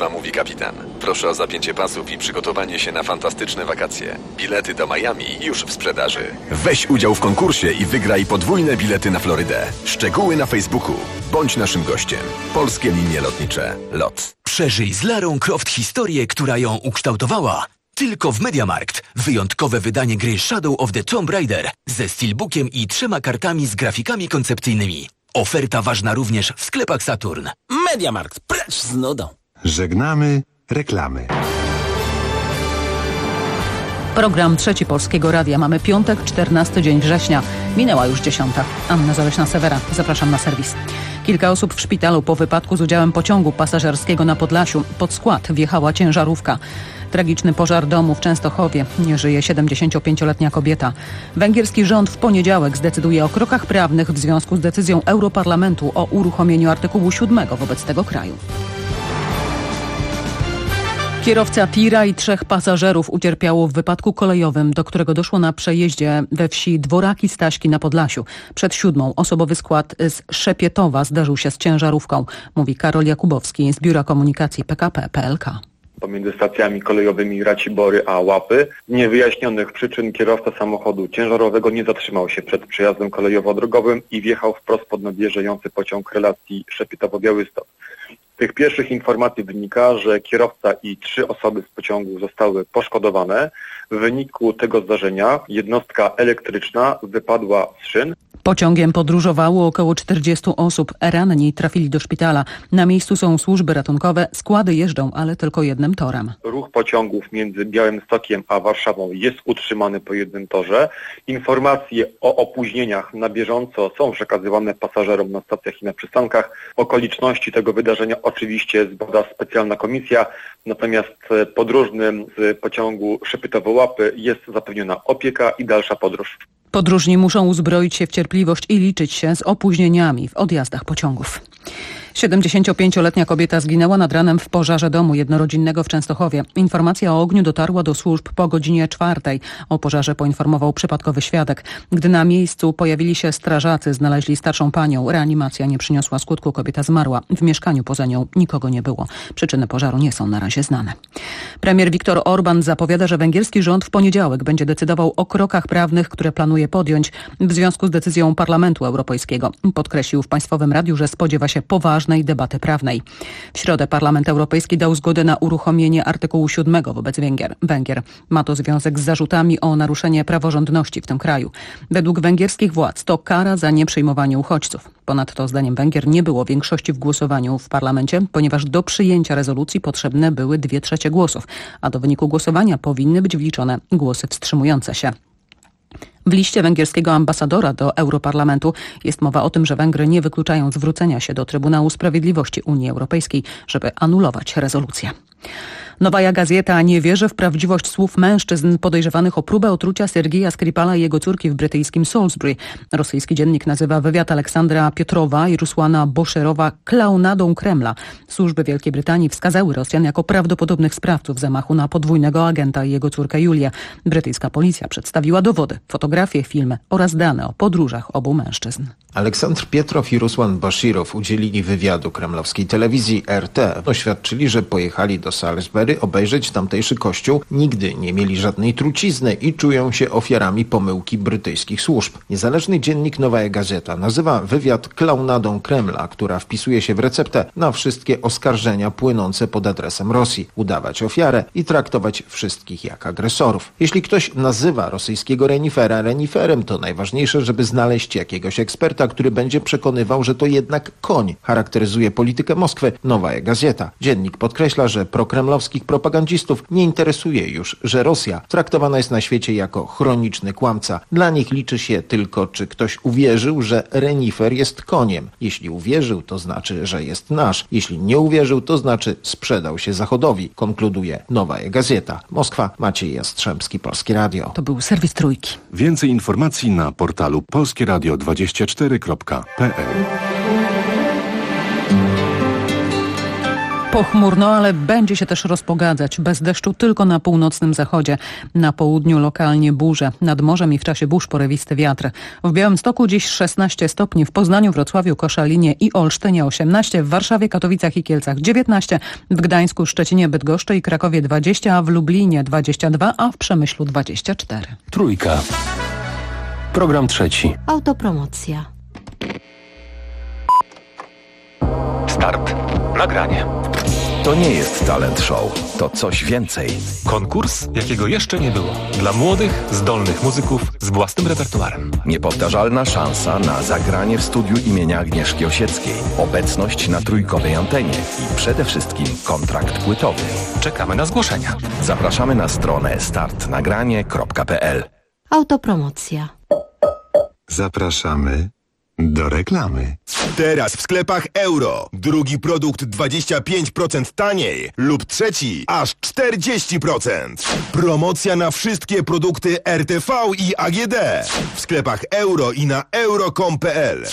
służba, mówi kapitan. Proszę o zapięcie pasów i przygotowanie się na fantastyczne wakacje. Bilety do Miami już w sprzedaży. Weź udział w konkursie i wygraj podwójne bilety na Florydę. Szczegóły na Facebooku. Bądź naszym gościem. Polskie Linie Lotnicze. LOT. Przeżyj z Larą Croft historię, która ją ukształtowała. Tylko w MediaMarkt. Wyjątkowe wydanie gry Shadow of the Tomb Raider ze steelbookiem i 3 kartami z grafikami koncepcyjnymi. Oferta ważna również w sklepach Saturn. MediaMarkt, precz z nudą. Żegnamy reklamy. Program Trzeci Polskiego Radia. Mamy piątek, 14 dzień września. Minęła już 10. Anna Zaleśna-Sewera. Zapraszam na serwis. Kilka osób w szpitalu po wypadku z udziałem pociągu pasażerskiego na Podlasiu. Pod skład wjechała ciężarówka. Tragiczny pożar domu w Częstochowie. Nie żyje 75-letnia kobieta. Węgierski rząd w poniedziałek zdecyduje o krokach prawnych w związku z decyzją Europarlamentu o uruchomieniu artykułu 7 wobec tego kraju. Kierowca tira i 3 pasażerów ucierpiało w wypadku kolejowym, do którego doszło na przejeździe we wsi Dworaki Staśki na Podlasiu. Przed 7 osobowy skład z Szepietowa zdarzył się z ciężarówką, mówi Karol Jakubowski z Biura Komunikacji PKP PLK. Pomiędzy stacjami kolejowymi Racibory a Łapy. Z niewyjaśnionych przyczyn kierowca samochodu ciężarowego nie zatrzymał się przed przejazdem kolejowo-drogowym i wjechał wprost pod nadjeżdżający pociąg relacji Szepietowo-Białystok. Z tych pierwszych informacji wynika, że kierowca i 3 osoby z pociągu zostały poszkodowane. W wyniku tego zdarzenia jednostka elektryczna wypadła z szyn. Pociągiem podróżowało około 40 osób. Ranni trafili do szpitala. Na miejscu są służby ratunkowe. Składy jeżdżą, ale tylko jednym torem. Ruch pociągów między Białymstokiem a Warszawą jest utrzymany po jednym torze. Informacje o opóźnieniach na bieżąco są przekazywane pasażerom na stacjach i na przystankach. Okoliczności tego wydarzenia oczywiście zbada specjalna komisja, natomiast podróżnym z pociągu Szepietowo-Łapy jest zapewniona opieka i dalsza podróż. Podróżni muszą uzbroić się w cierpliwość i liczyć się z opóźnieniami w odjazdach pociągów. 75-letnia kobieta zginęła nad ranem w pożarze domu jednorodzinnego w Częstochowie. Informacja o ogniu dotarła do służb po godzinie 4. O pożarze poinformował przypadkowy świadek. Gdy na miejscu pojawili się strażacy, znaleźli starszą panią. Reanimacja nie przyniosła skutku, kobieta zmarła. W mieszkaniu poza nią nikogo nie było. Przyczyny pożaru nie są na razie znane. Premier Viktor Orban zapowiada, że węgierski rząd w poniedziałek będzie decydował o krokach prawnych, które planuje podjąć w związku z decyzją Parlamentu Europejskiego. Podkreślił w Państwowym Radiu, że spodziewa się poważnej debaty prawnej. W środę Parlament Europejski dał zgodę na uruchomienie artykułu 7 wobec Węgier. Ma to związek z zarzutami o naruszenie praworządności w tym kraju. Według węgierskich władz to kara za nieprzyjmowanie uchodźców. Ponadto zdaniem Węgier nie było większości w głosowaniu w parlamencie, ponieważ do przyjęcia rezolucji potrzebne były 2/3 głosów, a do wyniku głosowania powinny być wliczone głosy wstrzymujące się. W liście węgierskiego ambasadora do Europarlamentu jest mowa o tym, że Węgry nie wykluczają zwrócenia się do Trybunału Sprawiedliwości Unii Europejskiej, żeby anulować rezolucję. Nowaja Gazeta nie wierzy w prawdziwość słów mężczyzn podejrzewanych o próbę otrucia Sergieja Skripala i jego córki w brytyjskim Salisbury. Rosyjski dziennik nazywa wywiad Aleksandra Piotrowa i Rusłana Boszerowa klaunadą Kremla. Służby Wielkiej Brytanii wskazały Rosjan jako prawdopodobnych sprawców zamachu na podwójnego agenta i jego córkę Julię. Brytyjska policja przedstawiła dowody, fotografie, filmy oraz dane o podróżach obu mężczyzn. Aleksandr Pietrow i Rusłan Bashirow udzielili wywiadu kremlowskiej telewizji RT. Oświadczyli, że pojechali do Salisbury obejrzeć tamtejszy kościół, nigdy nie mieli żadnej trucizny i czują się ofiarami pomyłki brytyjskich służb. Niezależny dziennik Nowaja Gazeta nazywa wywiad klaunadą Kremla, która wpisuje się w receptę na wszystkie oskarżenia płynące pod adresem Rosji. Udawać ofiarę i traktować wszystkich jak agresorów. Jeśli ktoś nazywa rosyjskiego renifera reniferem, to najważniejsze, żeby znaleźć jakiegoś eksperta, który będzie przekonywał, że to jednak koń. Charakteryzuje politykę Moskwy Nowaja Gazeta. Dziennik podkreśla, że prokremlowskich propagandzistów nie interesuje już, że Rosja traktowana jest na świecie jako chroniczny kłamca. Dla nich liczy się tylko, czy ktoś uwierzył, że renifer jest koniem. Jeśli uwierzył, to znaczy, że jest nasz. Jeśli nie uwierzył, to znaczy sprzedał się Zachodowi, konkluduje Nowaja Gazeta. Moskwa, Maciej Jastrzębski, Polskie Radio. To był serwis Trójki. Więcej informacji na portalu polskieradio24.pl. Pochmurno, ale będzie się też rozpogadzać. Bez deszczu tylko na północnym zachodzie. Na południu lokalnie burze. Nad morzem i w czasie burz porywisty wiatr. W Białymstoku dziś 16 stopni, w Poznaniu, Wrocławiu, Koszalinie i Olsztynie 18, w Warszawie, Katowicach i Kielcach 19, w Gdańsku, Szczecinie, Bydgoszczy i Krakowie 20, a w Lublinie 22, a w Przemyślu 24. Trójka. Program trzeci. Autopromocja. Start. Nagranie. To nie jest talent show, to coś więcej. Konkurs, jakiego jeszcze nie było. Dla młodych, zdolnych muzyków z własnym repertuarem. Niepowtarzalna szansa na zagranie w studiu imienia Agnieszki Osieckiej. Obecność na trójkowej antenie i przede wszystkim kontrakt płytowy. Czekamy na zgłoszenia. Zapraszamy na stronę startnagranie.pl. Autopromocja. Zapraszamy do reklamy. Teraz w sklepach Euro. Drugi produkt 25% taniej lub trzeci aż 40%. Promocja na wszystkie produkty RTV i AGD. W sklepach Euro i na euro.com.pl.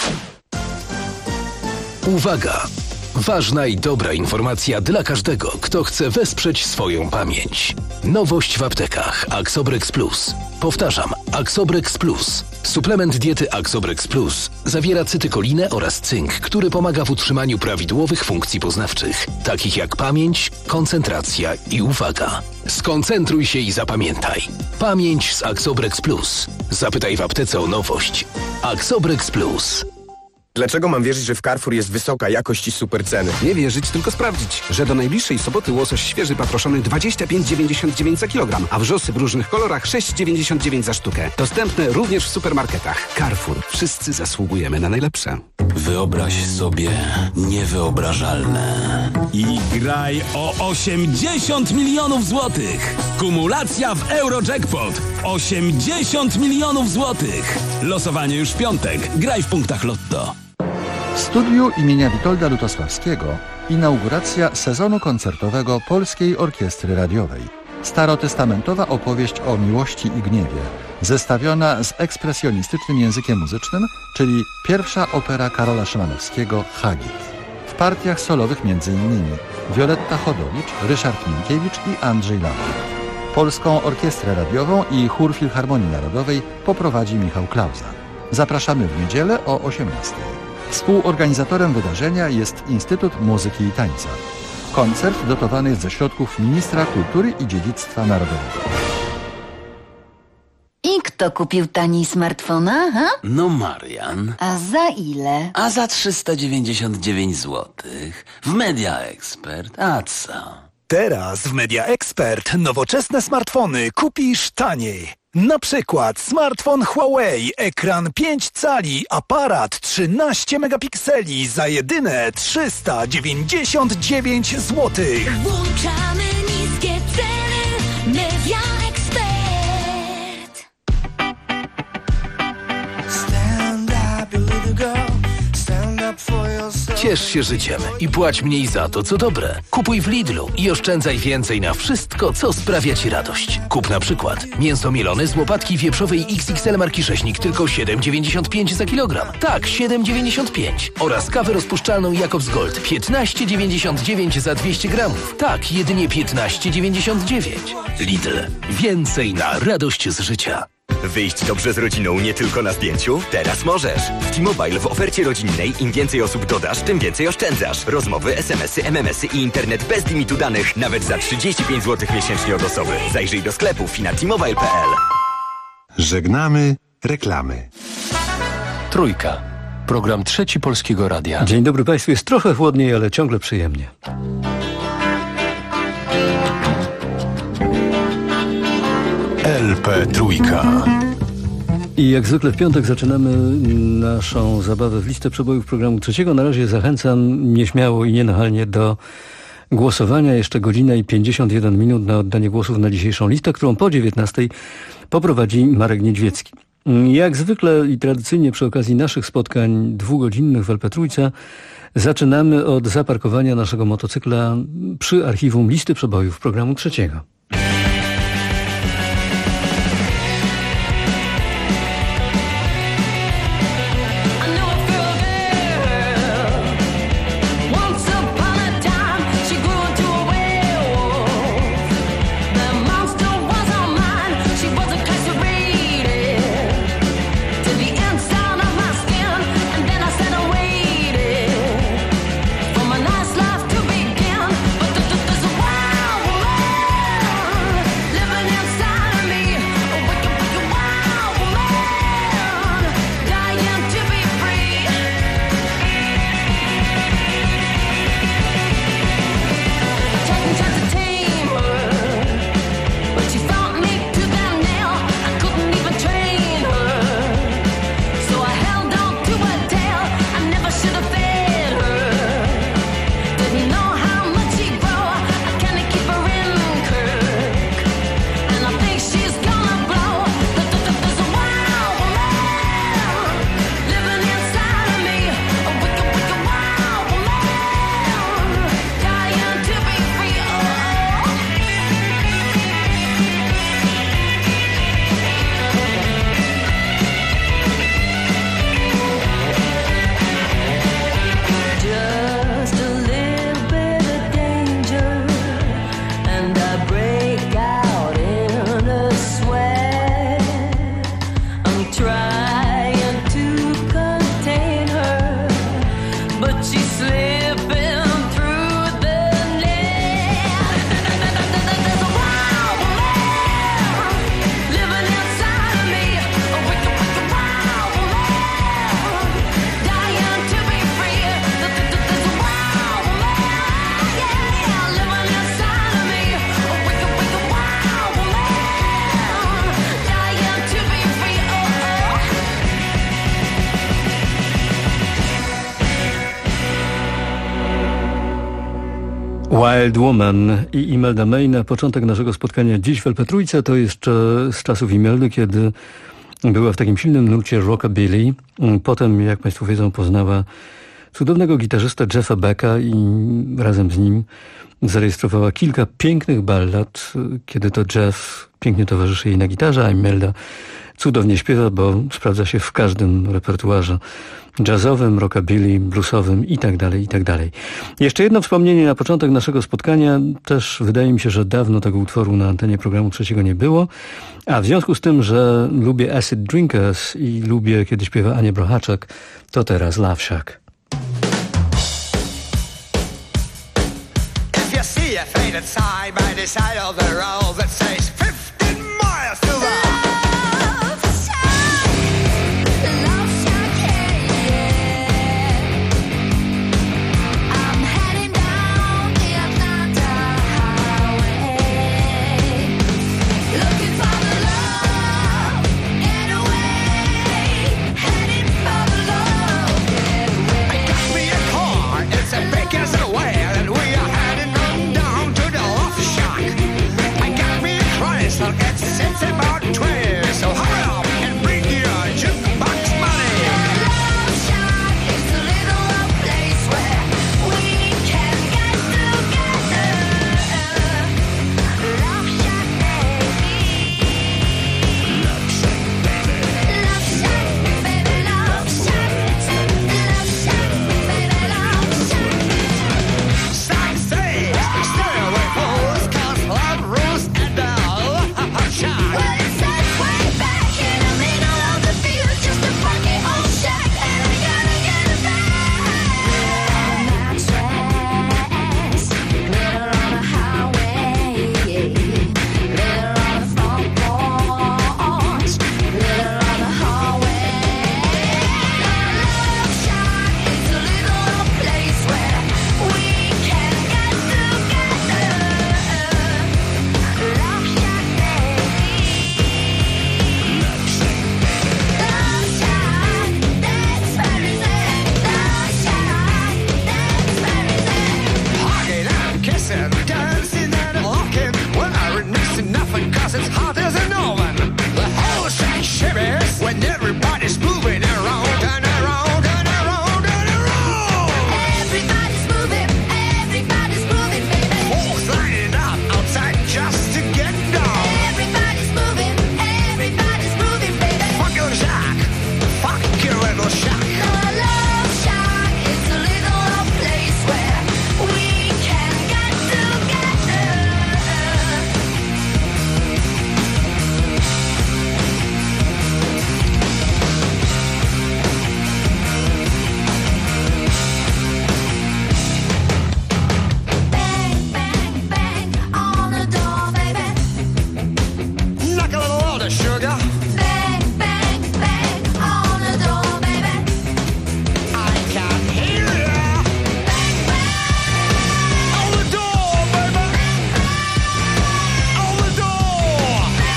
Uwaga! Ważna i dobra informacja dla każdego, kto chce wesprzeć swoją pamięć. Nowość w aptekach Axobrex Plus. Powtarzam, Axobrex Plus. Suplement diety Axobrex Plus zawiera cytykolinę oraz cynk, który pomaga w utrzymaniu prawidłowych funkcji poznawczych, takich jak pamięć, koncentracja i uwaga. Skoncentruj się i zapamiętaj. Pamięć z Axobrex Plus. Zapytaj w aptece o nowość. Axobrex Plus. Dlaczego mam wierzyć, że w Carrefour jest wysoka jakość i super ceny? Nie wierzyć, tylko sprawdzić, że do najbliższej soboty łosoś świeży paproszony 25,99 za kilogram, a wrzosy w różnych kolorach 6,99 za sztukę. Dostępne również w supermarketach. Carrefour. Wszyscy zasługujemy na najlepsze. Wyobraź sobie niewyobrażalne. I graj o 80 milionów złotych. Kumulacja w Eurojackpot. 80 milionów złotych. Losowanie już w piątek. Graj w punktach Lotto. W studiu imienia Witolda Lutosławskiego inauguracja sezonu koncertowego Polskiej Orkiestry Radiowej. Starotestamentowa opowieść o miłości i gniewie, zestawiona z ekspresjonistycznym językiem muzycznym, czyli pierwsza opera Karola Szymanowskiego Hagit. W partiach solowych m.in. Wioletta Chodowicz, Ryszard Minkiewicz i Andrzej Lampy. Polską Orkiestrę Radiową i Chór Filharmonii Narodowej poprowadzi Michał Klauza. Zapraszamy w niedzielę o 18:00. Współorganizatorem wydarzenia jest Instytut Muzyki i Tańca. Koncert dotowany jest ze środków Ministra Kultury i Dziedzictwa Narodowego. I kto kupił taniej smartfona, ha? No Marian. A za ile? A za 399 zł. W Media Expert. A co? Teraz w Media Expert nowoczesne smartfony kupisz taniej. Na przykład smartfon Huawei, ekran 5 cali, aparat 13 megapikseli za jedyne 399 zł. Włączamy niskie ceny. Media Expert. Stand up, you little girl. Stand up for yourself. Ciesz się życiem i płać mniej za to, co dobre. Kupuj w Lidlu i oszczędzaj więcej na wszystko, co sprawia Ci radość. Kup na przykład mięso mielone z łopatki wieprzowej XXL marki Sześnik tylko 7,95 za kilogram. Tak, 7,95. Oraz kawę rozpuszczalną Jacobs Gold 15,99 za 200 gramów. Tak, jedynie 15,99. Lidl. Więcej na radość z życia. Wyjść dobrze z rodziną nie tylko na zdjęciu? Teraz możesz! W T-Mobile w ofercie rodzinnej im więcej osób dodasz, tym więcej oszczędzasz. Rozmowy, SMS-y, MMS-y i internet bez limitu danych. Nawet za 35 zł miesięcznie od osoby. Zajrzyj do sklepów i na t-mobile.pl. Żegnamy reklamy. Trójka. Program trzeci Polskiego Radia. Dzień dobry Państwu. Jest trochę chłodniej, ale ciągle przyjemnie. LP Trójka. I jak zwykle w piątek zaczynamy naszą zabawę w listę przebojów programu trzeciego. Na razie zachęcam nieśmiało i nienachalnie do głosowania. Jeszcze godzinę i 51 minut na oddanie głosów na dzisiejszą listę, którą po 19:00 poprowadzi Marek Niedźwiecki. Jak zwykle i tradycyjnie przy okazji naszych spotkań dwugodzinnych w LP Trójce zaczynamy od zaparkowania naszego motocykla przy archiwum listy przebojów programu trzeciego. Once upon a time, she grew Wild Woman i Imelda May na początek naszego spotkania dziś w LP Trójce. To jeszcze z czasów Imeldy, kiedy była w takim silnym nurcie rockabilly. Potem, jak Państwo wiedzą, poznała cudownego gitarzystę Jeffa Becka i razem z nim zarejestrowała kilka pięknych ballad, kiedy to Jeff pięknie towarzyszy jej na gitarze, a Imelda cudownie śpiewa, bo sprawdza się w każdym repertuarze jazzowym, rockabilly, bluesowym itd., itd. Jeszcze jedno wspomnienie na początek naszego spotkania. Też wydaje mi się, że dawno tego utworu na antenie programu Trzeciego nie było. A w związku z tym, że lubię Acid Drinkers i lubię, kiedy śpiewa Ania Brochaczek, to teraz Love Shack. If you see a faded sign by the side of the road that says 15 miles to the it's about 12, so hurry up and bring your jukebox money. Love Shack is a little place where we can get together. Love Shack, baby. Love Shack, baby. Love Shack, baby. Love Shack. Love Shack, baby. Love Shack. Sign says, stay away, fools, 'cause love rules and well, it says way back in the middle of the field, just a funky old shack, and we gotta get it back. Mattress, glitter on the highway, glitter on the front porch, glitter on the hallway. Love Shack is a little place where we can get together. Love Shack, kissing, dancing and walking. Well, next to nothing, 'cause it's hot as an oven. The whole shack shivers when everybody's moving around and around and around and around. Everybody's moving, baby. Folks lining up outside just to get down. Everybody's moving, baby. Fuck your shack, fuck your little shack. The Love Shack is a little place where we can get together. Bang, bang, bang on the door, baby. Knock a little louder, sugar. Bang, bang, bang on the door, baby. I can't hear ya. Bang, bang on the door, baby. On the door.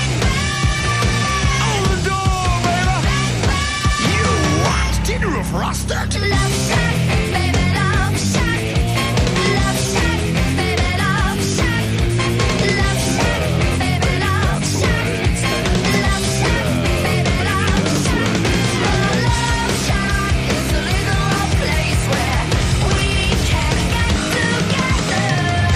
On the door, baby. You want tin roof rusted? Love Shack, baby, Love Shack. Love Shack, baby, Love Shack. Love Shack, baby, Love Shack. Love Shack, baby, Love Shack. Love Shack is a little place where we can get together.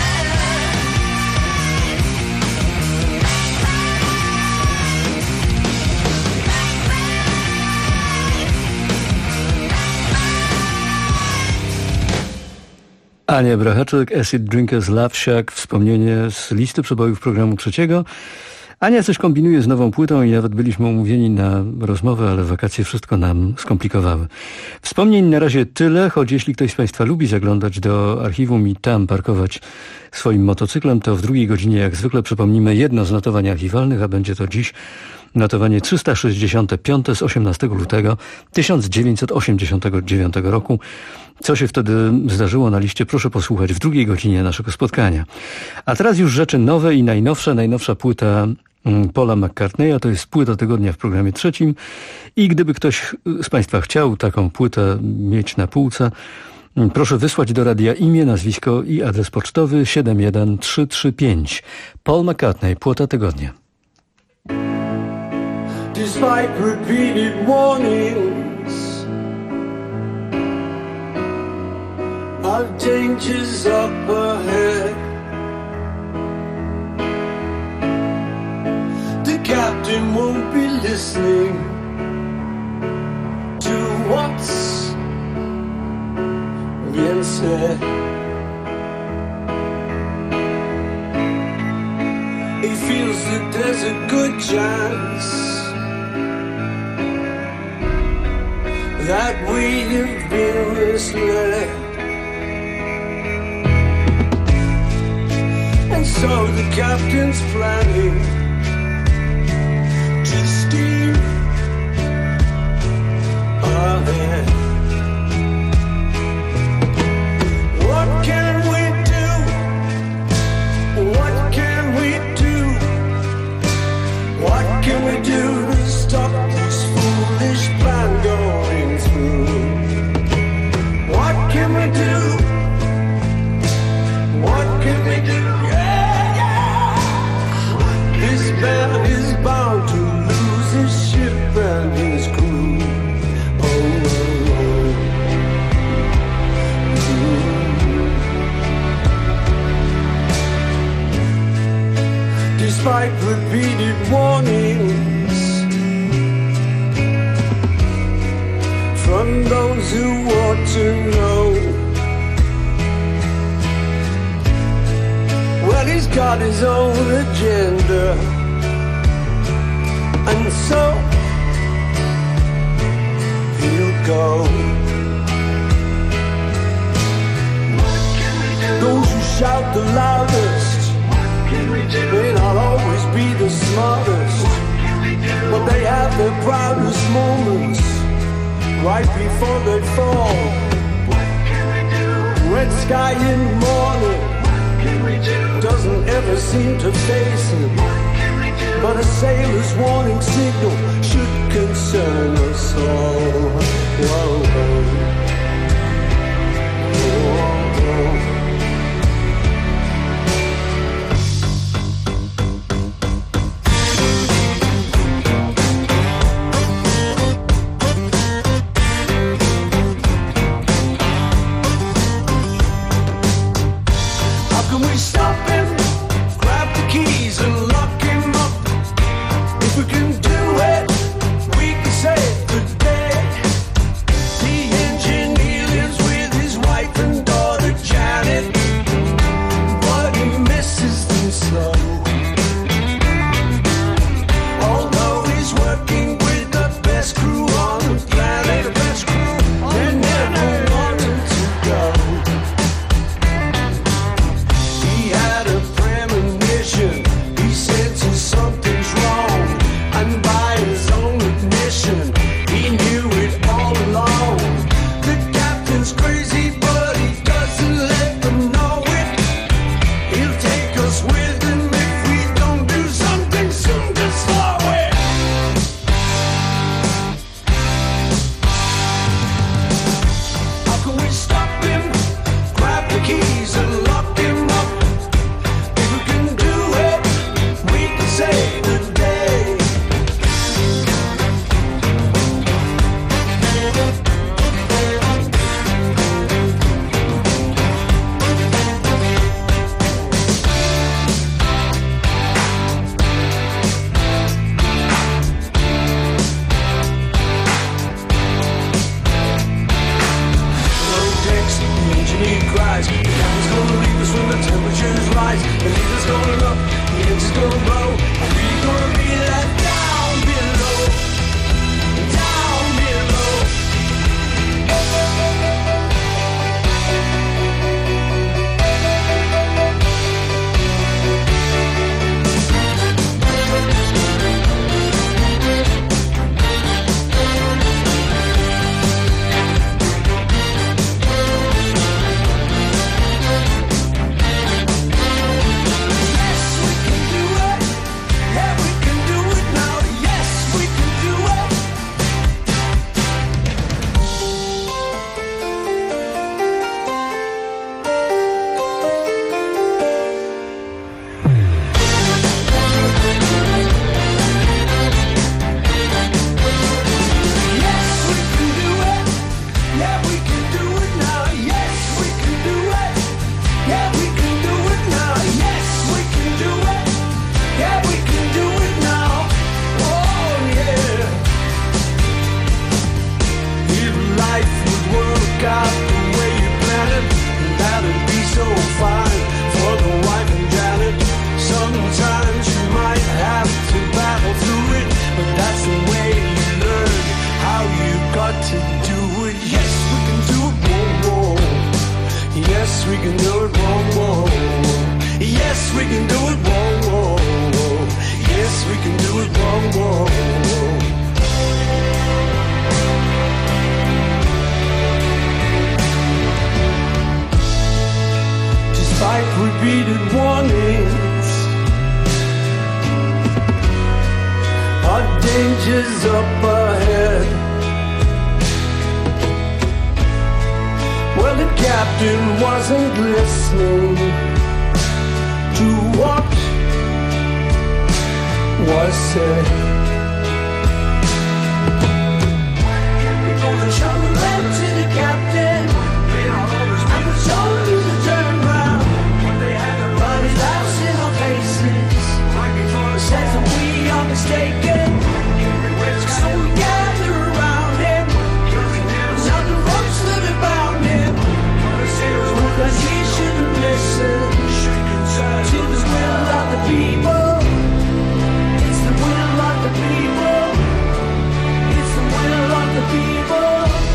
Ania Brochaczek, Acid Drinkers, Love Shack, wspomnienie z listy przebojów programu Trzeciego. Ania coś kombinuje z nową płytą i nawet byliśmy umówieni na rozmowę, ale wakacje wszystko nam skomplikowały. Wspomnień na razie tyle, choć jeśli ktoś z Państwa lubi zaglądać do archiwum i tam parkować swoim motocyklem, to w drugiej godzinie jak zwykle przypomnimy jedno z notowań archiwalnych, a będzie to dziś notowanie 365 z 18 lutego 1989 roku. Co się wtedy zdarzyło na liście, proszę posłuchać w drugiej godzinie naszego spotkania. A teraz już rzeczy nowe i najnowsze. Najnowsza płyta Paula McCartneya, to jest płyta tygodnia w programie Trzecim. I gdyby ktoś z Państwa chciał taką płytę mieć na półce, Proszę wysłać do radia imię, nazwisko i adres pocztowy 71335. Paul McCartney, Płota Tygodnia. Despite repeated warnings of dangers up ahead, the captain won't be listening to what's being said. He feels that there's a good chance that we have been misled, and so the captain's planning to steam ahead. What can we do? What can we do? What can we do to stop this foolish plan going through? What can we do? What can we do? Yeah, yeah. This man is bound to lose his ship and his crew. Oh, oh, oh. Despite repeated warnings from those who ought to know, well, he's got his own agenda, and so he'll go. Those who shout the loudest may not always be the smartest, but they have their proudest moments right before they fall. Red sky in the morning doesn't ever seem to face him, but a sailor's warning signal should concern us all. Whoa, whoa. Whoa, whoa. Yes, we can do it, whoa, whoa, whoa. Yes, we can do it, whoa, whoa, whoa. Despite repeated warnings, our dangers up ahead. Well, the captain wasn't listening to what was said. We're gonna show the letter to the captain. And the soldiers to turn round. But his house in our faces says that we are mistaken. So we gather around him. Now the ropes that are bound him. Because he shouldn't listen to the will of the people. It's the will of the people. It's the will of the people.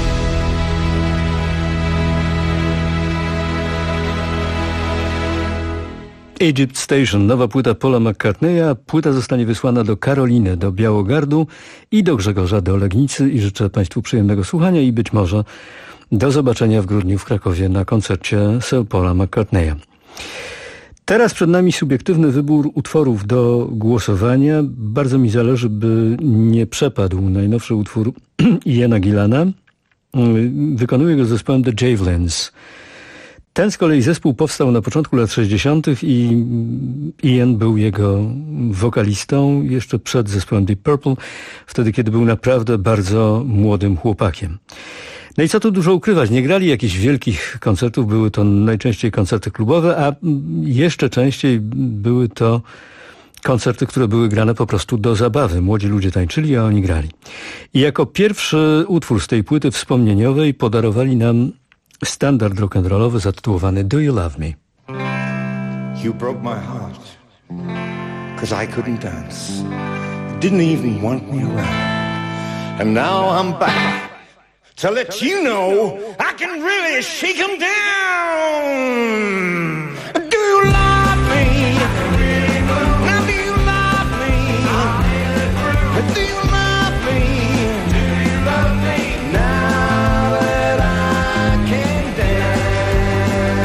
Egypt Station, nowa płyta Paula McCartneya. Płyta zostanie wysłana do Karoliny, do Białogardu i do Grzegorza, do Legnicy i życzę Państwu przyjemnego słuchania i być może do zobaczenia w grudniu w Krakowie na koncercie Sir Paula McCartneya. Teraz przed nami subiektywny wybór utworów do głosowania. Bardzo mi zależy, by nie przepadł najnowszy utwór Iana Gillana. Wykonuje go z zespołem The Javelins. Ten z kolei zespół powstał na początku lat 60. i Ian był jego wokalistą jeszcze przed zespołem Deep Purple, wtedy kiedy był naprawdę bardzo młodym chłopakiem. No i co tu dużo ukrywać, nie grali jakichś wielkich koncertów, były to najczęściej koncerty klubowe, a jeszcze częściej były to koncerty, które były grane po prostu do zabawy. Młodzi ludzie tańczyli, a oni grali. I jako pierwszy utwór z tej płyty wspomnieniowej podarowali nam standard rock'n'rollowy zatytułowany Do You Love Me? You broke my heart, 'cause I couldn't dance. Didn't even want me around. And now I'm back to let you know I can really shake 'em down. Do you love me? Now do you love me? Do you love me? Do you love me? Now that I can dance.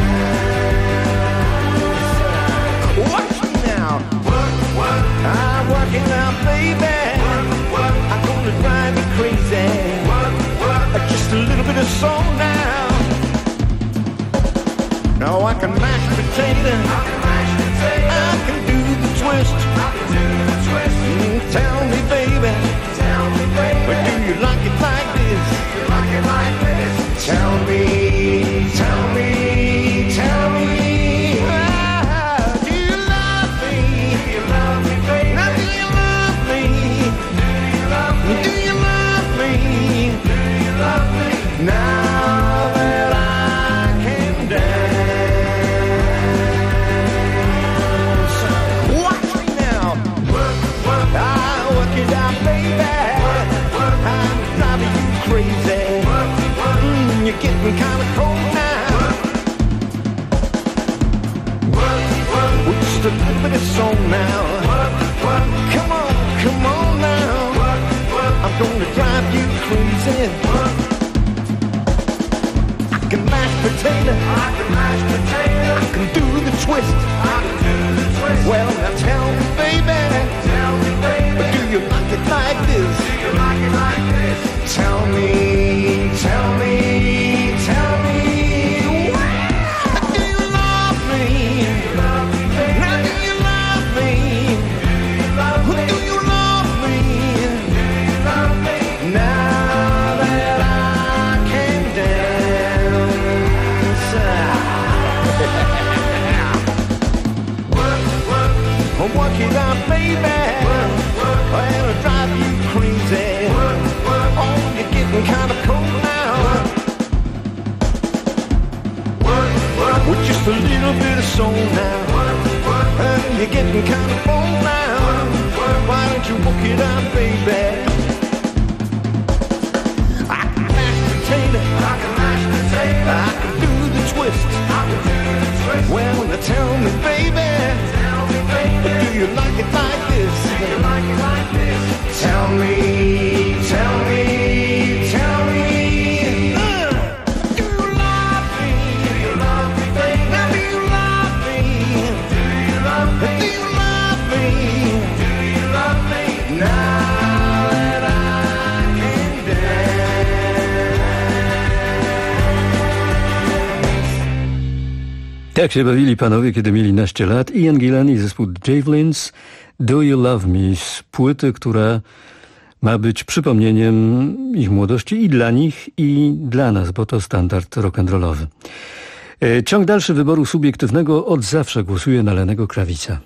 Watch me now. I'm working out, baby. I'm gonna drive you crazy. Just a little bit of soul now. Now I can mash potatoes. I can do the twist. Tell me, baby. But do you like it like this? Tell me, tell me, tell me. Do you love me? Now do you love me? Do you love me? Now that I can dance. Watch me now. I work it out, baby. I'm driving you crazy. You're getting kind of cold now. With just a little bit of song now. Come on now. I'm gonna drive you crazy. I can mash potato. I can do the twist. Well, now tell me, baby. But do you like it like this? Tell me, tell me, tell me. Do you love me? Now do you love me? Do you love me? Now that I can dance. Work it out, baby. Well, it'll drive you crazy. Oh, you're getting kind of cold now. With just a little bit of soul now. You're getting kind of old now. Why don't you work it out, baby? I can mash potato. I can do the twist. Well, now tell me, baby. Tak się bawili panowie, kiedy mieli naście lat. Ian Gillan i zespół Javelins, Do You Love Me, z płyty, która ma być przypomnieniem ich młodości i dla nich, i dla nas, bo to standard rock'n'rollowy. Ciąg dalszy wyboru subiektywnego od zawsze głosuje na Lennego Krawica.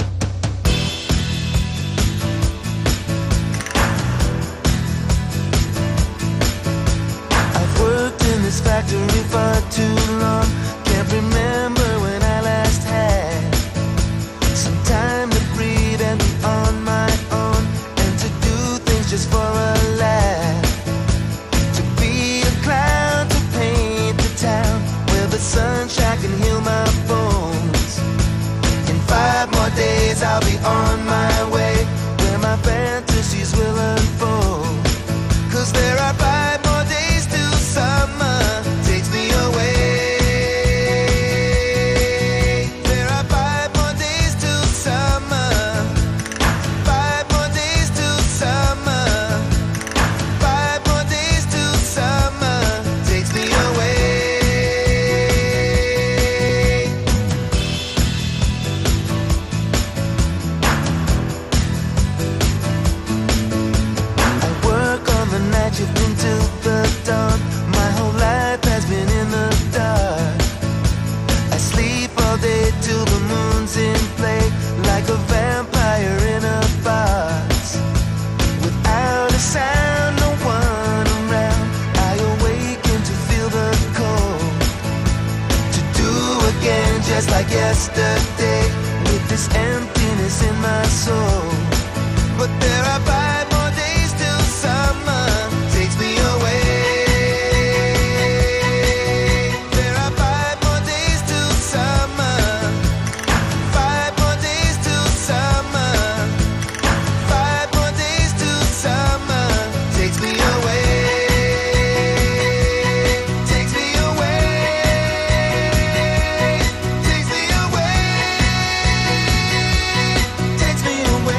I've worked in this factory for too long. Can't remember when I last had some time to breathe and be on my own, and to do things just for a laugh. To be a clown, to paint the town where the sunshine can heal my bones. In 5 more days I'll be on my way, where my fantasies will unfold. 'Cause there are 5 more days till summer takes me away. There are 5 more days till summer. 5 more days till summer. 5 more days till summer takes me away. I work on the night shift until the dawn. My whole life has been in the dark. I sleep all day till the moon's in play, like a vampire in a box. Without a sound, no one around, I awaken to feel the cold. To do again just like yesterday, with this emptiness in my soul. But there are 5 more days till summer takes me away. There are 5 more days till summer. 5 more days till summer. 5 more days till summer takes me away. Takes me away. Takes me away. Takes me away.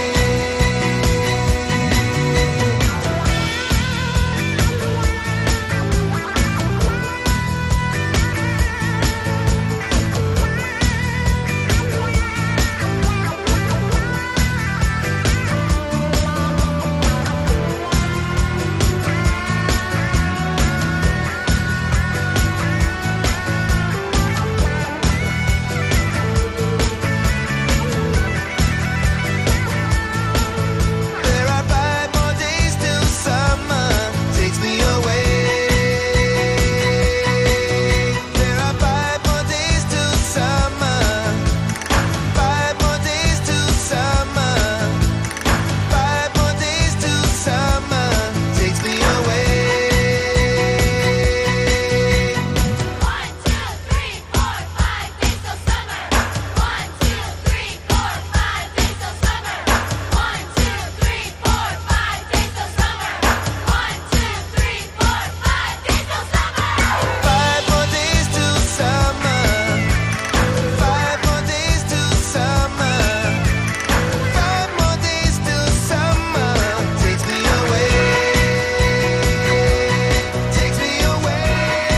There are 5 more days till summer takes me away. There are 5 more days till summer. 5 more days till summer. 5 more days till summer takes me away. 1, 2, 3, 4, 5 days till summer. 1, 2, 3, 4, 5 days till summer. 1, 2, 3, 4, 5 days till summer. 1, 2, 3, 4, 5 days till summer. 5 more days till summer. 5 more days till summer. 5 more days till summer takes me away. Takes me away.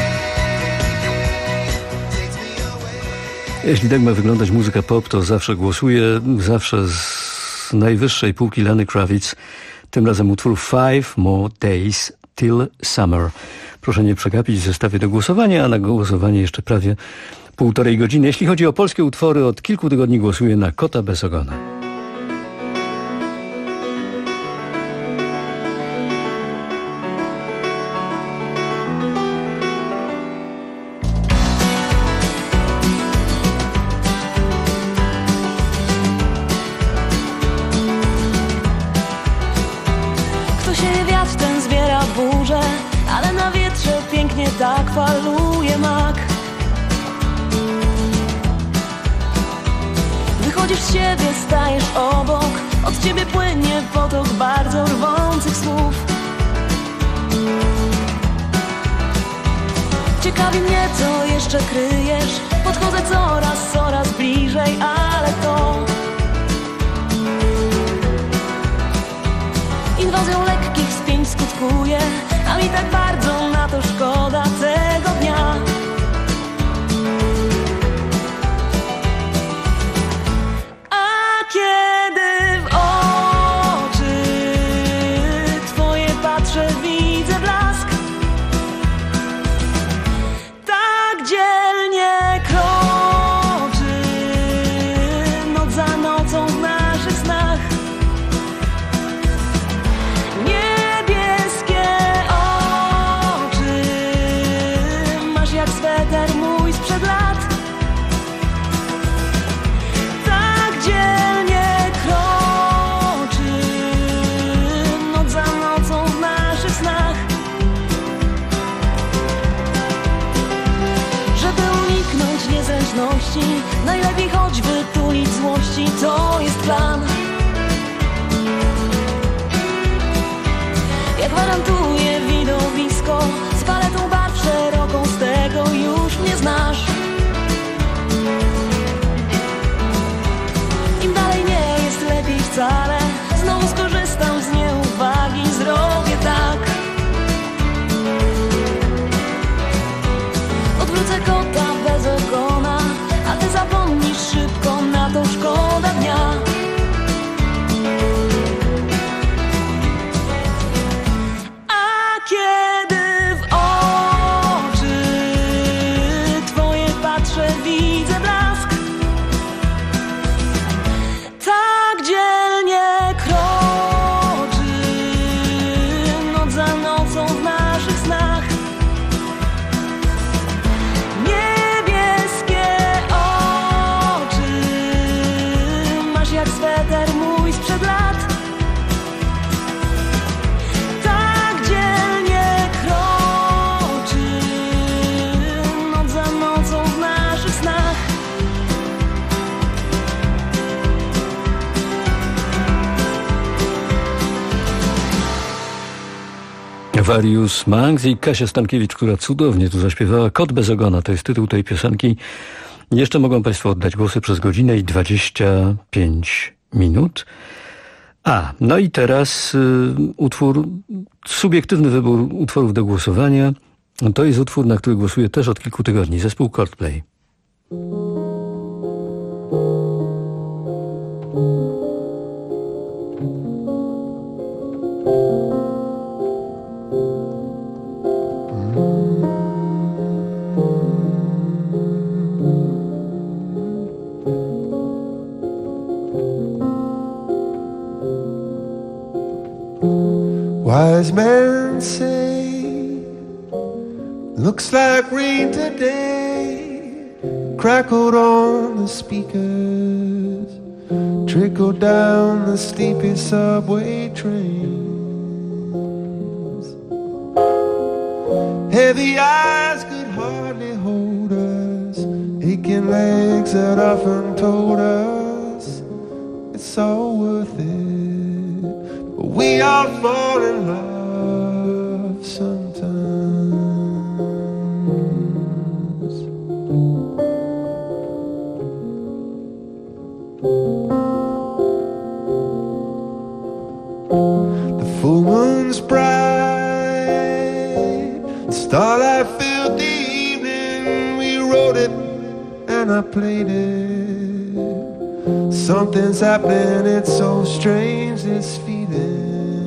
Takes me away. Jeśli tak ma wyglądać muzyka pop, to zawsze głosuję, zawsze z najwyższej półki Lenny Kravitz, tym razem utwór 5 More Days Till Summer. Proszę nie przegapić w zestawie do głosowania, a na głosowanie jeszcze prawie 1,5 godziny. Jeśli chodzi o polskie utwory, od kilku tygodni głosuję na Kota bez ogona. Kto się wiatr, ten zbiera burzę, ale na wietrze pięknie tak faluje mak. Wychodzisz z siebie, stajesz obok, od ciebie płynie potok bardzo rwących słów. Ciekawi mnie, co jeszcze kryjesz, podchodzę coraz bliżej, ale to inwazją lekkich spięć skutkuje, a mi tak bardzo na to szkoda tego dnia. kiedy w oczy twoje patrzę, widzę blask. Tak dzielnie kroczy noc za nocą w naszych snach. Niebieskie oczy masz jak sweter mój sprzed lat. Tak dzielnie kroczy noc za nocą w naszych snach. Żeby uniknąć niezręczności, najlepiej choć wytulić złości, to jest plan. Ja gwarantuję widowisko z paletą barw szeroką, z tego już mnie znasz. Im dalej nie jest lepiej wcale, znowu skorzystam z nieuwagi, zrobię tak. Odwrócę kota bez ogona, a ty zapomnisz szybko, na to szkoda dnia. A kiedy w oczy twoje patrzę, widzę blask. Tak dzielnie kroczy noc za nocą w naszych snach. Niebieskie oczy masz jak sweter mój sprzed lat. Tak dzielnie kroczy noc za nocą w naszych snach. Various Monks i Kasia Stankiewicz, która cudownie tu zaśpiewała. Kot bez ogona to jest tytuł tej piosenki. Jeszcze mogą Państwo oddać głosy przez godzinę i 25 minut. No i teraz utwór, subiektywny wybór utworów do głosowania. To jest utwór, na który głosuję też od kilku tygodni. Zespół Coldplay. Wise men say, looks like rain today, crackled on the speakers, trickled down the sleepy subway trains. Heavy eyes could hardly hold us, aching legs that often told us it's all worth it. We all fall in love sometimes. The full moon's bright, starlight filled the evening. We wrote it and I played it. Something's happening, it's so strange, this feeling.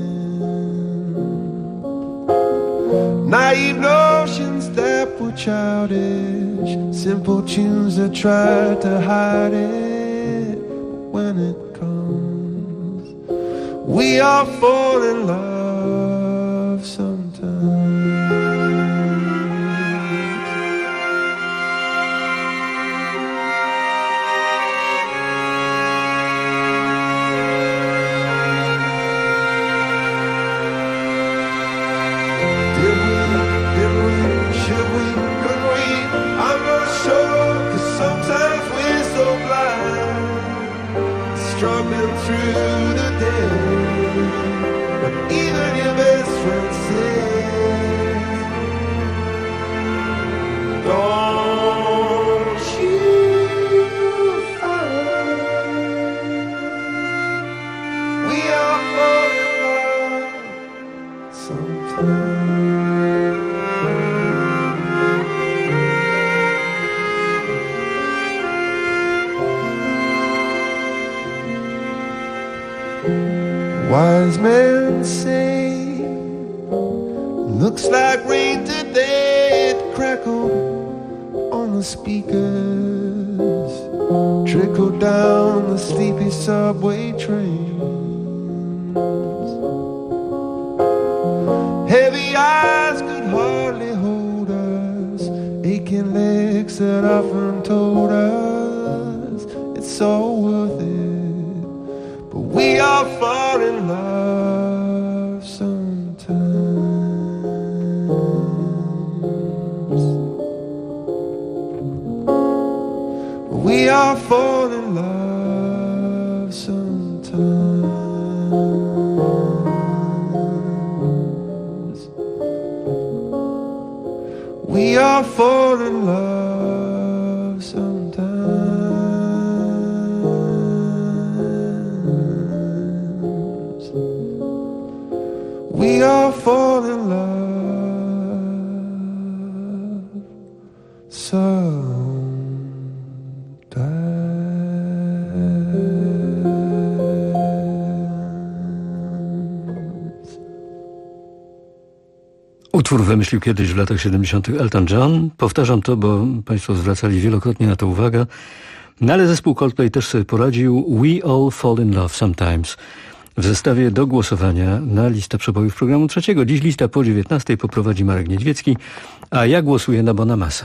Naive notions that were childish, simple tunes that tried to hide it. But when it comes, we all fall in love sometimes. Struggling through the day, but even your best friend says, don't you find we are all in love sometimes. Wise men say, looks like rain today. It crackled on the speakers, trickled down the sleepy subway trains. Heavy eyes could hardly hold us, aching legs that often told us it's all worth it, but we all fall in love sometimes. We all fall in love sometimes. We all fall in love sometimes. We all fall in love sometimes. Utwór wymyślił kiedyś w latach 70. Elton John. Powtarzam to, bo Państwo zwracali wielokrotnie na to uwagę. No ale zespół Coldplay też sobie poradził. We All Fall in Love Sometimes. W zestawie do głosowania na listę przebojów programu trzeciego. Dziś lista po 19 poprowadzi Marek Niedźwiecki, a ja głosuję na Bonamassa.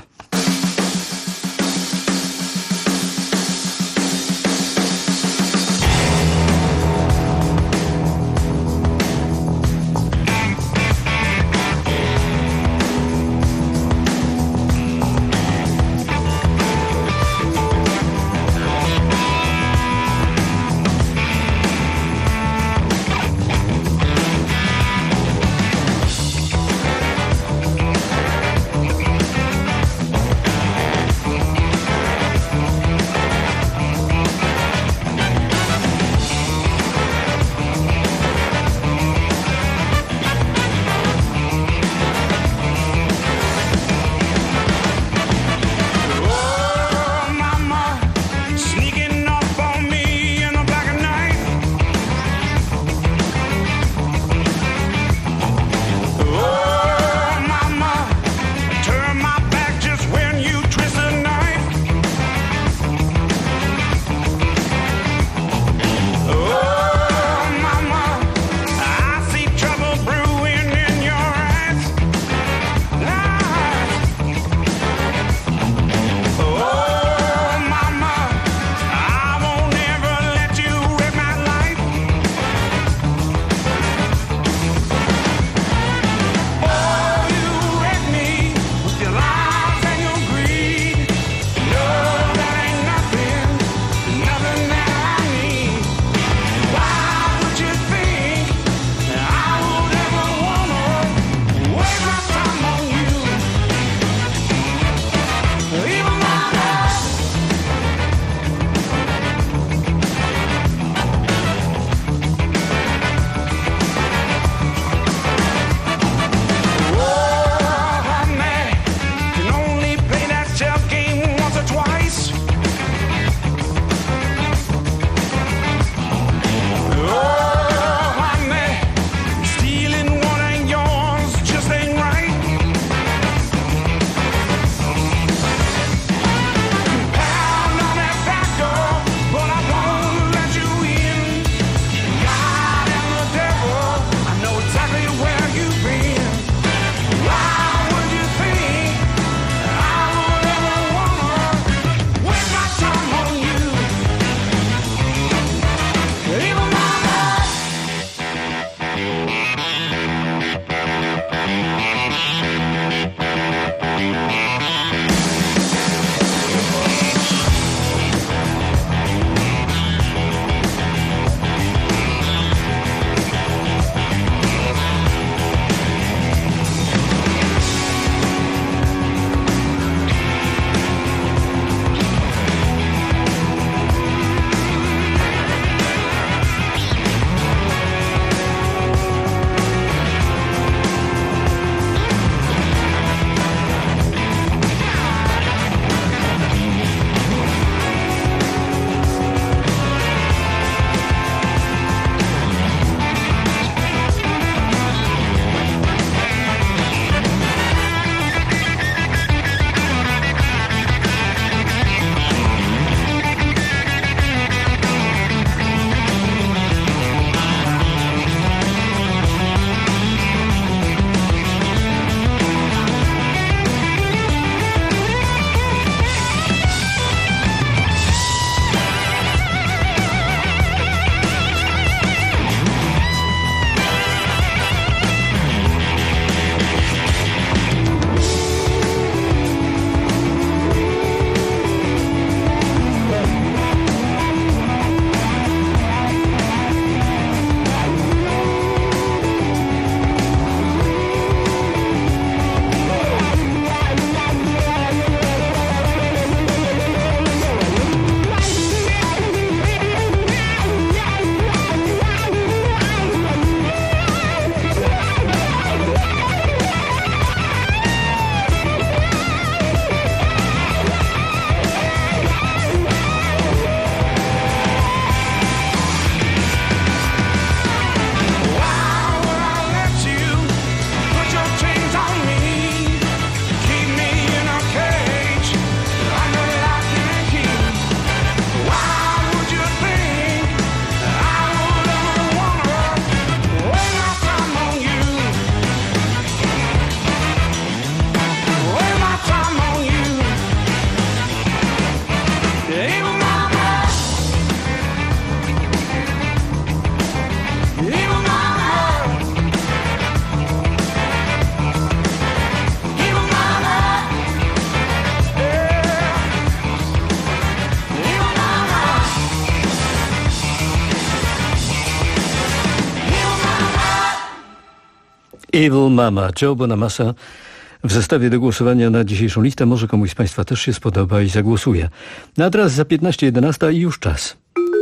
Evil Mama, Joe Bonamassa w zestawie do głosowania na dzisiejszą listę. Może komuś z Państwa też się spodoba i zagłosuje. No a teraz za 15:11 i już czas.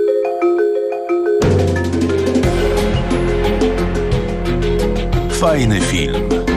Fajny film.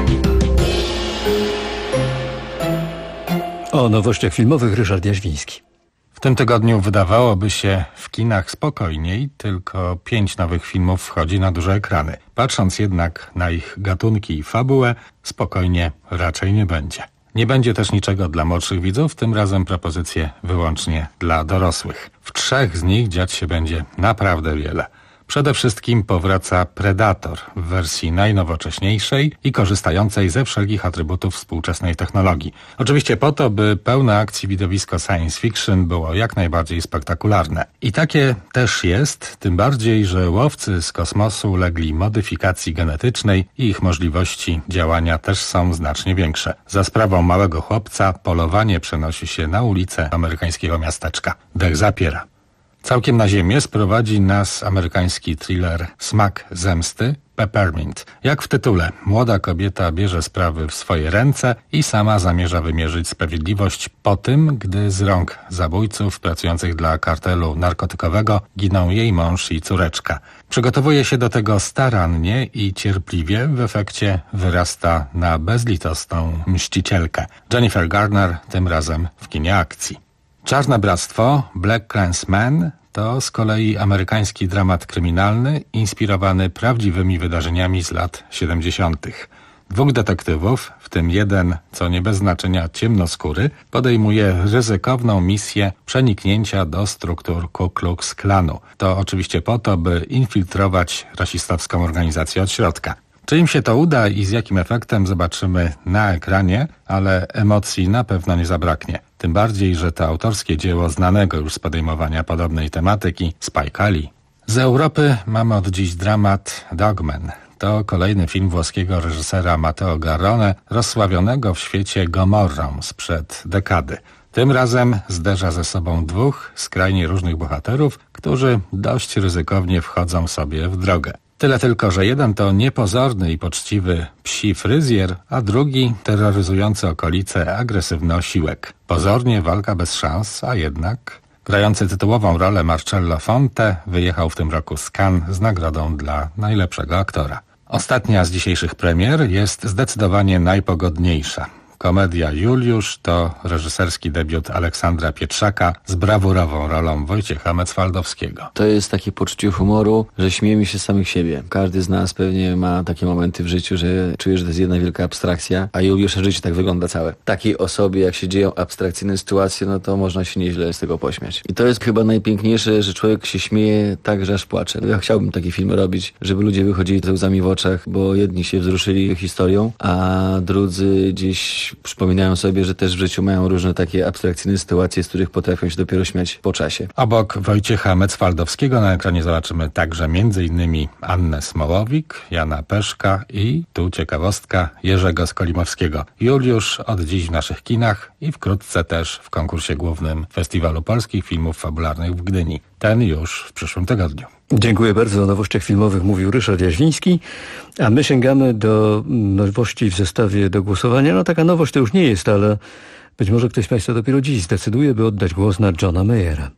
O nowościach filmowych Ryszard Jaźwiński. W tym tygodniu wydawałoby się w kinach spokojniej, tylko 5 nowych filmów wchodzi na duże ekrany. Patrząc jednak na ich gatunki i fabułę, spokojnie raczej nie będzie. Nie będzie też niczego dla młodszych widzów, tym razem propozycje wyłącznie dla dorosłych. W 3 z nich dziać się będzie naprawdę wiele. Przede wszystkim powraca Predator w wersji najnowocześniejszej i korzystającej ze wszelkich atrybutów współczesnej technologii. Oczywiście po to, by pełne akcji widowisko science fiction było jak najbardziej spektakularne. I takie też jest, tym bardziej, że łowcy z kosmosu ulegli modyfikacji genetycznej i ich możliwości działania też są znacznie większe. Za sprawą małego chłopca polowanie przenosi się na ulicę amerykańskiego miasteczka. Dech zapiera. Całkiem na ziemię sprowadzi nas amerykański thriller Smak zemsty, Peppermint. Jak w tytule, młoda kobieta bierze sprawy w swoje ręce i sama zamierza wymierzyć sprawiedliwość po tym, gdy z rąk zabójców pracujących dla kartelu narkotykowego giną jej mąż i córeczka. Przygotowuje się do tego starannie i cierpliwie, w efekcie wyrasta na bezlitosną mścicielkę. Jennifer Garner, tym razem w kinie akcji. Czarne Bractwo, Black Klansman, to z kolei amerykański dramat kryminalny inspirowany prawdziwymi wydarzeniami z lat 70. 2 detektywów, w tym jeden, co nie bez znaczenia ciemnoskóry, podejmuje ryzykowną misję przeniknięcia do struktur Ku Klux Klanu. To oczywiście po to, by infiltrować rasistowską organizację od środka. Czy im się to uda i z jakim efektem, zobaczymy na ekranie, ale emocji na pewno nie zabraknie. Tym bardziej, że to autorskie dzieło znanego już z podejmowania podobnej tematyki, Spike Lee. Z Europy mamy od dziś dramat Dogman. To kolejny film włoskiego reżysera Matteo Garrone, rozsławionego w świecie Gomorrą sprzed dekady. Tym razem zderza ze sobą 2 skrajnie różnych bohaterów, którzy dość ryzykownie wchodzą sobie w drogę. Tyle tylko, że jeden to niepozorny i poczciwy psi fryzjer, a drugi terroryzujący okolice agresywny osiłek. Pozornie walka bez szans, a jednak... Grający tytułową rolę Marcello Fonte wyjechał w tym roku z Cannes z nagrodą dla najlepszego aktora. Ostatnia z dzisiejszych premier jest zdecydowanie najpogodniejsza. Komedia Juliusz to reżyserski debiut Aleksandra Pietrzaka z brawurową rolą Wojciecha Mecwaldowskiego. To jest takie poczucie humoru, że śmiejemy się z samych siebie. Każdy z nas pewnie ma takie momenty w życiu, że czuje, że to jest jedna wielka abstrakcja, a Juliusza życie tak wygląda całe. Takiej osobie, jak się dzieją abstrakcyjne sytuacje, no to można się nieźle z tego pośmiać. I to jest chyba najpiękniejsze, że człowiek się śmieje tak, że aż płacze. Ja chciałbym taki film robić, żeby ludzie wychodzili ze łzami w oczach, bo jedni się wzruszyli historią, a drudzy gdzieś przypominają sobie, że też w życiu mają różne takie abstrakcyjne sytuacje, z których potrafią się dopiero śmiać po czasie. Obok Wojciecha Mecwaldowskiego na ekranie zobaczymy także m.in. Annę Smołowik, Jana Peszka i, tu ciekawostka, Jerzego Skolimowskiego. Juliusz od dziś w naszych kinach i wkrótce też w konkursie głównym Festiwalu Polskich Filmów Fabularnych w Gdyni. Ten już w przyszłym tygodniu. Dziękuję bardzo. O nowościach filmowych mówił Ryszard Jaźwiński, a my sięgamy do nowości w zestawie do głosowania. No taka nowość to już nie jest, ale być może ktoś z Państwa dopiero dziś zdecyduje, by oddać głos na Johna Mayera.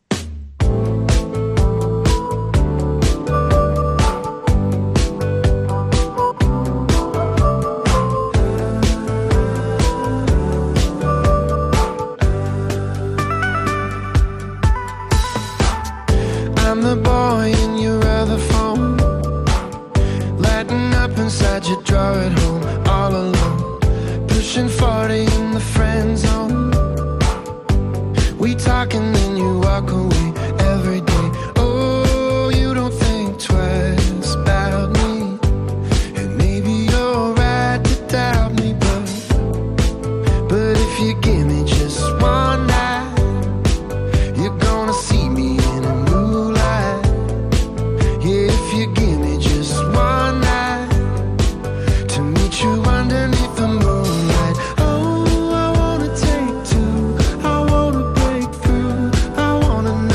I'm the boy in your other phone, lighting up inside your drawer at home, all alone, pushing 40 in the friend zone. We talk and then you walk away every day. Oh, you don't think twice about me, and maybe you're right to doubt me, but if you give me just one night, you're gonna see me in a moonlight. Yeah, if you give me just one night to meet you underneath the moonlight. Oh, I wanna take two, I wanna break through, I wanna know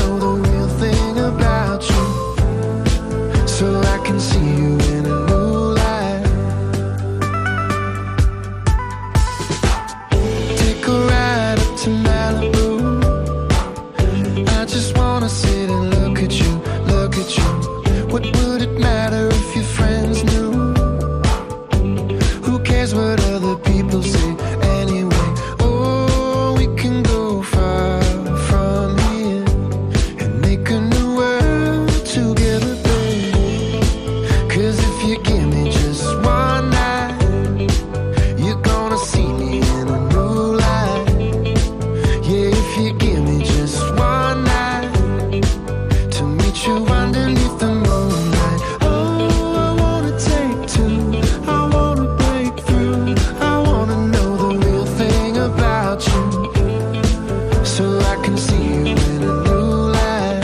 What would it matter if your friends knew? Who cares what other people say anyway? Oh, we can go far from here and make a new world together, baby. 'Cause if you give me just one night, you're gonna see me in a new light. Yeah, if you give me just one night to meet you underneath the moonlight. Oh, I wanna take two, I wanna break through, I wanna know the real thing about you, so I can see you in a new light.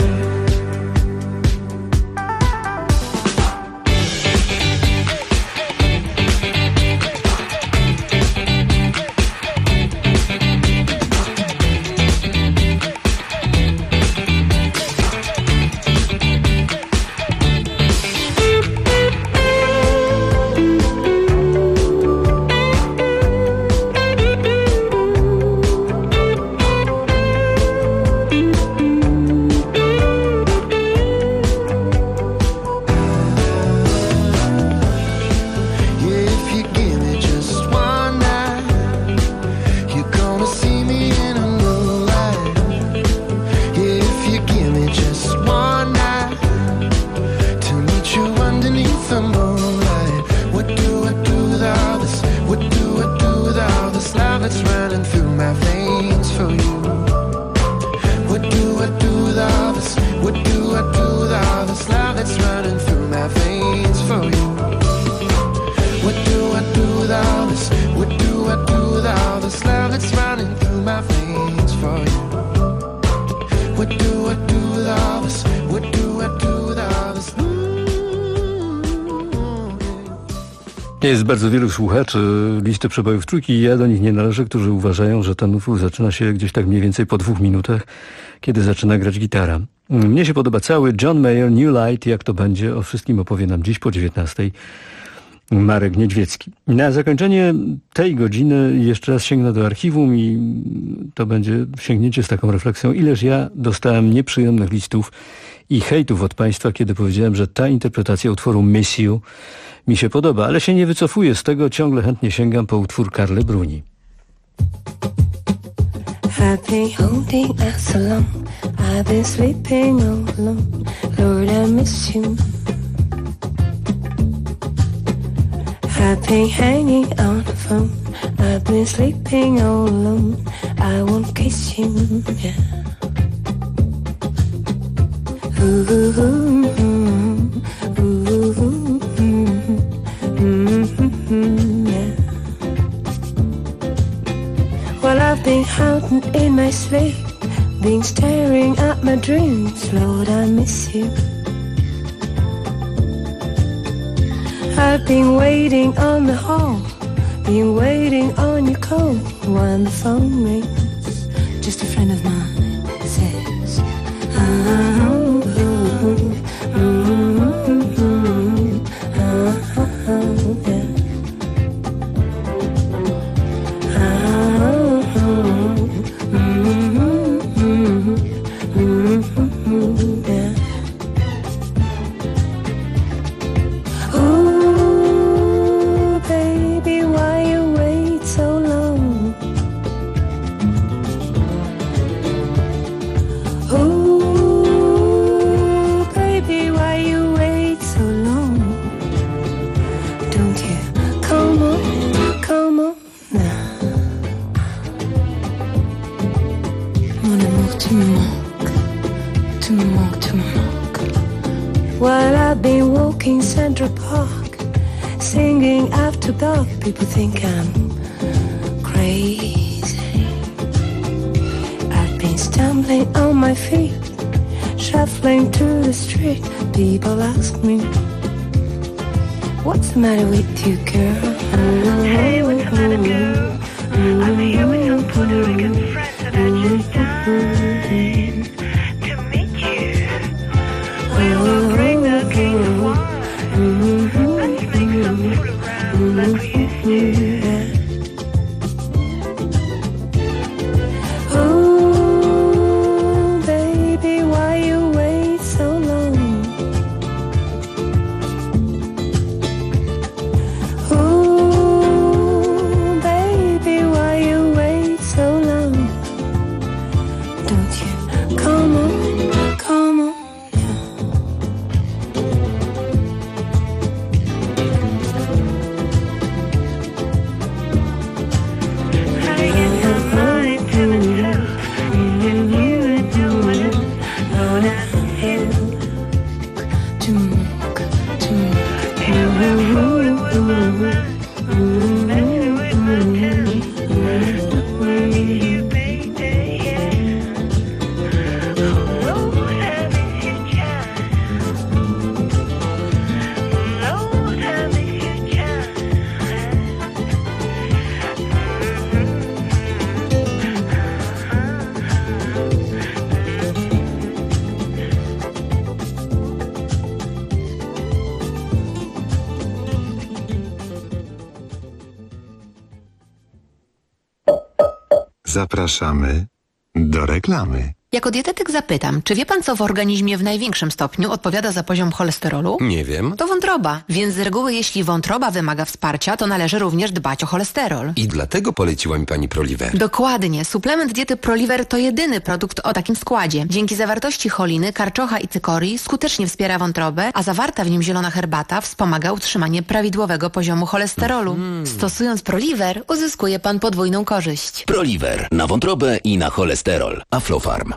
Yeah, if you give me just one night, you're gonna see me in a new light. Yeah, if you give me just one night to meet you underneath the moonlight. What do I do with all this? What do I do with all this love that's running through my veins for you? What do I do with all this? What do I do with all this love that's running through my veins for you? What do I do with all this? What do I do with all this love that's running through my veins for you? What do I do with all this? What do I do with all this? Jest bardzo wielu słuchaczy listy przebojów trójki i ja do nich nie należę, którzy uważają, że ten utwór zaczyna się gdzieś tak mniej więcej po 2 minutach, kiedy zaczyna grać gitara. Mnie się podoba cały John Mayer, New Light. Jak to będzie? O wszystkim opowie nam dziś po 19:00 Marek Niedźwiecki. Na zakończenie tej godziny jeszcze raz sięgnę do archiwum i to będzie sięgnięcie z taką refleksją, ileż ja dostałem nieprzyjemnych listów i hejtów od państwa, kiedy powiedziałem, że ta interpretacja utworu Miss You mi się podoba, ale się nie wycofuję z tego, ciągle chętnie sięgam po utwór Carly Bruni. I've been holding out so long, I've been sleeping all alone, Lord I miss you. I've been hanging on the phone, I've been sleeping all alone, I won't kiss you, yeah. Ooh, ooh, ooh, ooh, yeah. Well, I've been hiding in my sleep, been staring at my dreams, Lord, I miss you. I've been waiting on the hall, been waiting on your call. When the phone rings, just a friend of mine says, While I've been walking Central Park, singing after dark, people think I'm crazy. I've been stumbling on my feet, shuffling through the street. People ask me, what's the matter with you, girl? Hey, what's the matter, girl? I'm here with some Puerto Rican friends and I just dying to meet you. We will bring the king of wine. Let's make some food around like we used to. Oh, baby, why you wait so long? Zapraszamy do reklamy. Jako dietetyk zapytam, czy wie pan, co w organizmie w największym stopniu odpowiada za poziom cholesterolu? Nie wiem. To wątroba, więc z reguły jeśli wątroba wymaga wsparcia, to należy również dbać o cholesterol. I dlatego poleciła mi pani Proliver. Dokładnie. Suplement diety Proliver to jedyny produkt o takim składzie. Dzięki zawartości choliny, karczocha i cykorii skutecznie wspiera wątrobę, a zawarta w nim zielona herbata wspomaga utrzymanie prawidłowego poziomu cholesterolu. Stosując Proliver uzyskuje pan podwójną korzyść. Proliver na wątrobę i na cholesterol. Aflofarm.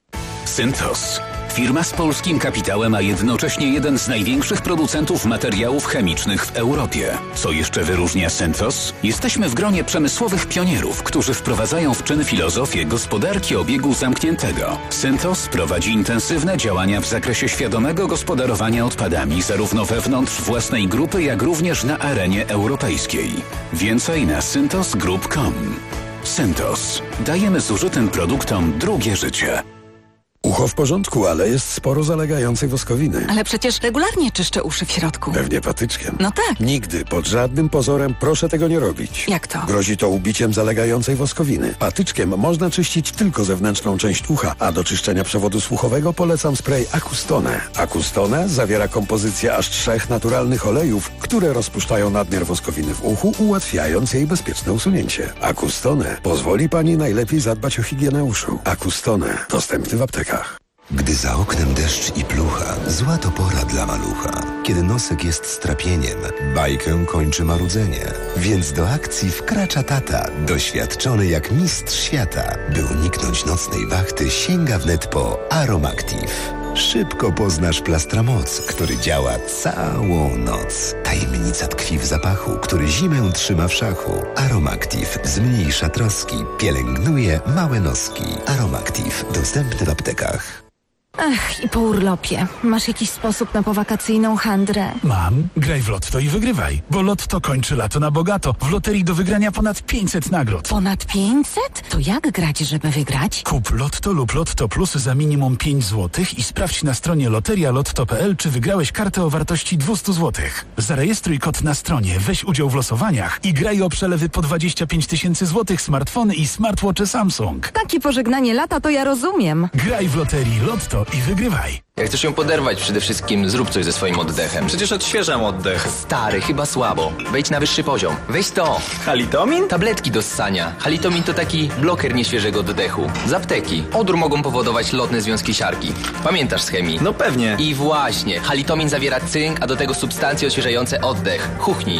Synthos. Firma z polskim kapitałem, a jednocześnie jeden z największych producentów materiałów chemicznych w Europie. Co jeszcze wyróżnia Synthos? Jesteśmy w gronie przemysłowych pionierów, którzy wprowadzają w czyn filozofię gospodarki obiegu zamkniętego. Synthos prowadzi intensywne działania w zakresie świadomego gospodarowania odpadami, zarówno wewnątrz własnej grupy, jak również na arenie europejskiej. Więcej na synthosgroup.com. Synthos. Dajemy zużytym produktom drugie życie. Ucho w porządku, ale jest sporo zalegającej woskowiny. Ale przecież regularnie czyszczę uszy w środku. Pewnie patyczkiem. No tak. Nigdy, pod żadnym pozorem proszę tego nie robić. Jak to? Grozi to ubiciem zalegającej woskowiny. Patyczkiem można czyścić tylko zewnętrzną część ucha, a do czyszczenia przewodu słuchowego polecam spray Acustone. Acustone zawiera kompozycję aż 3 naturalnych olejów, które rozpuszczają nadmiar woskowiny w uchu, ułatwiając jej bezpieczne usunięcie. Acustone pozwoli pani najlepiej zadbać o higienę uszu. Acustone dostępny w aptekach. Gdy za oknem deszcz i plucha, zła to pora dla malucha. Kiedy nosek jest strapieniem, bajkę kończy marudzenie. Więc do akcji wkracza tata, doświadczony jak mistrz świata. By uniknąć nocnej wachty, sięga wnet po Aromactive. Szybko poznasz Plastramoc, który działa całą noc. Tajemnica tkwi w zapachu, który zimę trzyma w szachu. Aromactive zmniejsza troski, pielęgnuje małe noski. Aromactive dostępny w aptekach. Ach, i po urlopie. Masz jakiś sposób na powakacyjną handrę? Mam. Graj w Lotto i wygrywaj. Bo Lotto kończy lato na bogato. W loterii do wygrania ponad 500 nagród. Ponad 500? To jak grać, żeby wygrać? Kup Lotto lub Lotto Plus za minimum 5 zł i sprawdź na stronie loterialotto.pl, czy wygrałeś kartę o wartości 200 zł. Zarejestruj kod na stronie, weź udział w losowaniach i graj o przelewy po 25 000 złotych, smartfony i smartwatche Samsung. Takie pożegnanie lata to ja rozumiem. Graj w loterii Lotto i wygrywaj. Jak chcesz ją poderwać, przede wszystkim zrób coś ze swoim oddechem. Przecież odświeżam oddech. Stary, chyba słabo. Wejdź na wyższy poziom. Weź to. Halitomin? Tabletki do ssania. Halitomin to taki bloker nieświeżego oddechu. Z apteki. Odór mogą powodować lotne związki siarki. Pamiętasz z chemii? No pewnie. I właśnie. Halitomin zawiera cynk, a do tego substancje odświeżające oddech. Chuchnij.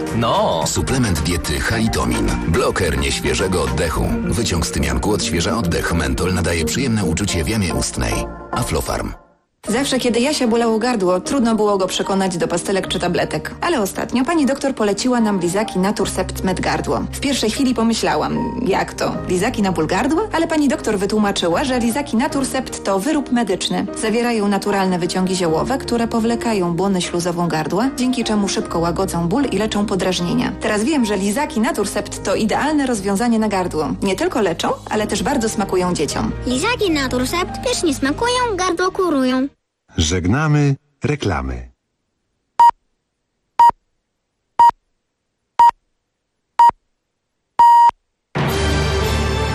No. Suplement diety Halitomin. Bloker nieświeżego oddechu. Wyciąg z tymianku odświeża oddech. Mentol nadaje przyjemne uczucie w jamie ustnej. Aflofarm. Zawsze, kiedy Jasia bolało gardło, trudno było go przekonać do pastelek czy tabletek. Ale ostatnio pani doktor poleciła nam lizaki Naturcept Med Gardło. W pierwszej chwili pomyślałam, jak to? Lizaki na ból gardła? Ale pani doktor wytłumaczyła, że lizaki Naturcept to wyrób medyczny. Zawierają naturalne wyciągi ziołowe, które powlekają błonę śluzową gardła, dzięki czemu szybko łagodzą ból i leczą podrażnienia. Teraz wiem, że lizaki Naturcept to idealne rozwiązanie na gardło. Nie tylko leczą, ale też bardzo smakują dzieciom. Lizaki Naturcept pysznie smakują, gardło kurują. Żegnamy reklamy.